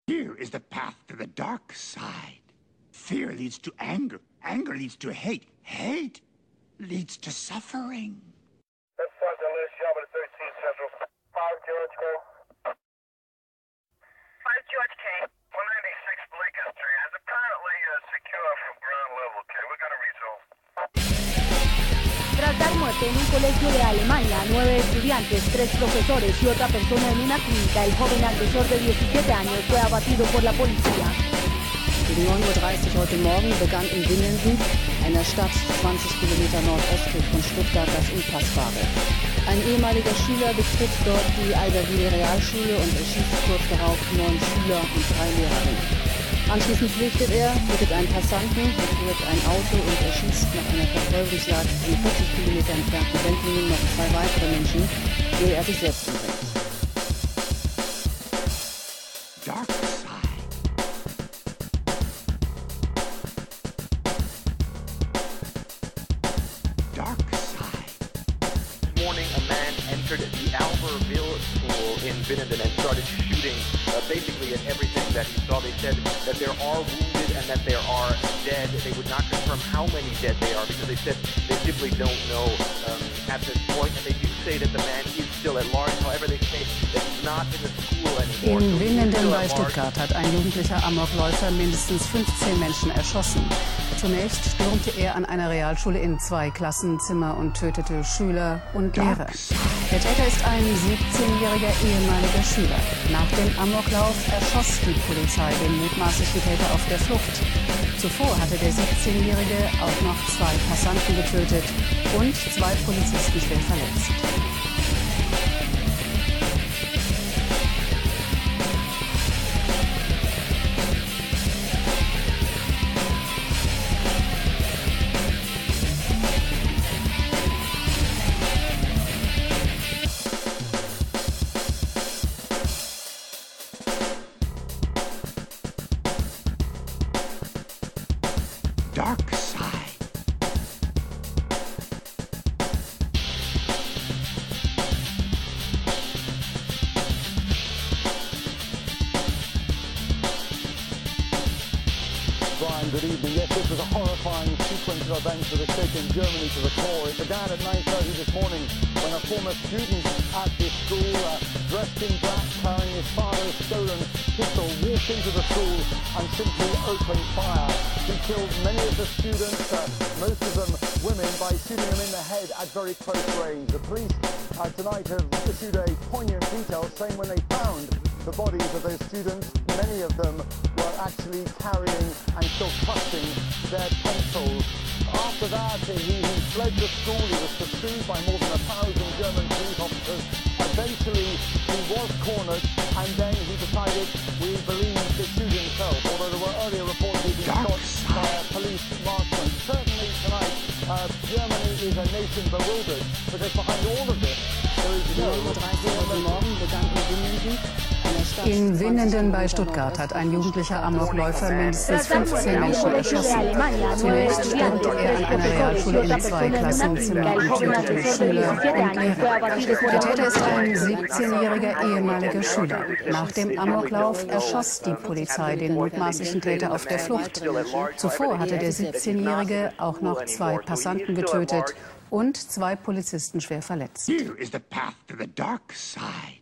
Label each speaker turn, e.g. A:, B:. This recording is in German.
A: Here is the path to the dark side. Fear leads to anger. Anger leads to hate. Hate leads to suffering.
B: That's Sergeant Liz, Yama to 13 Central. 5 George K. 5 George K. 196 Blakey Street is apparently secure from ground level, K. We're gonna resolve.
C: Tras dar muerte en un colegio de Alemania, 9 estudiantes, 3 profesores y otra persona en una clínica, el joven agresor de 17 años fue abatido por la policía.
D: Gegen 9:30 Uhr heute Morgen begann in Winnenden, einer Stadt 20 Kilometer nordöstlich von Stuttgart, das Unpassbare. Ein ehemaliger Schüler betritt dort die Albertville Realschule und erschießt kurz darauf 9 Schüler und 3 Lehrerinnen. Anschließend flüchtet er, bittet einen Passanten, entführt ein Auto und erschießt nach einer Verfolgungsjagd in 40 Kilometer entfernten Sendlingen noch 2 weitere Menschen, ehe er sich selbst umbringt.
A: Dark side. Dark side.
E: This morning, a man entered the Albertville school in Winnenden and started shooting basically at everything that he saw. They said that there are wounded and that there are dead. They would not confirm how many dead they are because they said they simply don't know at this point. And they do say that the man is still at large. However, they say that he's not in the school anymore.
D: In Winnenden bei Stuttgart hat ein jugendlicher Amokläufer mindestens 15 Menschen erschossen. Zunächst stürmte er an einer Realschule in 2 Klassenzimmer und tötete Schüler und Lehrer. Der Täter ist ein 17-jähriger ehemaliger Schüler. Nach dem Amoklauf erschoss die Polizei den mutmaßlichen Täter auf der Flucht. Zuvor hatte der 17-jährige auch noch 2 Passanten getötet und 2 Polizisten schwer verletzt.
A: Dark side.
F: Brian, good evening. Yes, this was a horrifying sequence of events that has shaken Germany to the core. It began at 9:30 this morning when a former student at this school, dressed in black, carrying his father's stolen pistol, walked into the school and simply opened fire. He killed many of the students, most of them women, by shooting them in the head at very close range. The police tonight have issued a poignant detail saying when they found the bodies of those students, many of them were actually carrying and still clutching their pencils. After that, he fled the school. He was pursued by more than 1,000 German police officers. Eventually, he was cornered, and then he decided, we believe, to shoot himself, although there were earlier reports he'd been shot by a police marksman. Certainly tonight, Germany is a nation bewildered, because behind all of this, there is no
D: In Winnenden bei Stuttgart hat ein jugendlicher Amokläufer mindestens 15 Menschen erschossen. Zunächst stürmte er an einer Realschule in 2 Klassenzimmern und tötete Schüler und Lehrer. Der Täter ist ein 17-jähriger ehemaliger Schüler. Nach dem Amoklauf erschoss die Polizei den mutmaßlichen Täter auf der Flucht. Zuvor hatte der 17-jährige auch noch 2 Passanten getötet und 2 Polizisten schwer verletzt.
A: Here is the path to the dark side.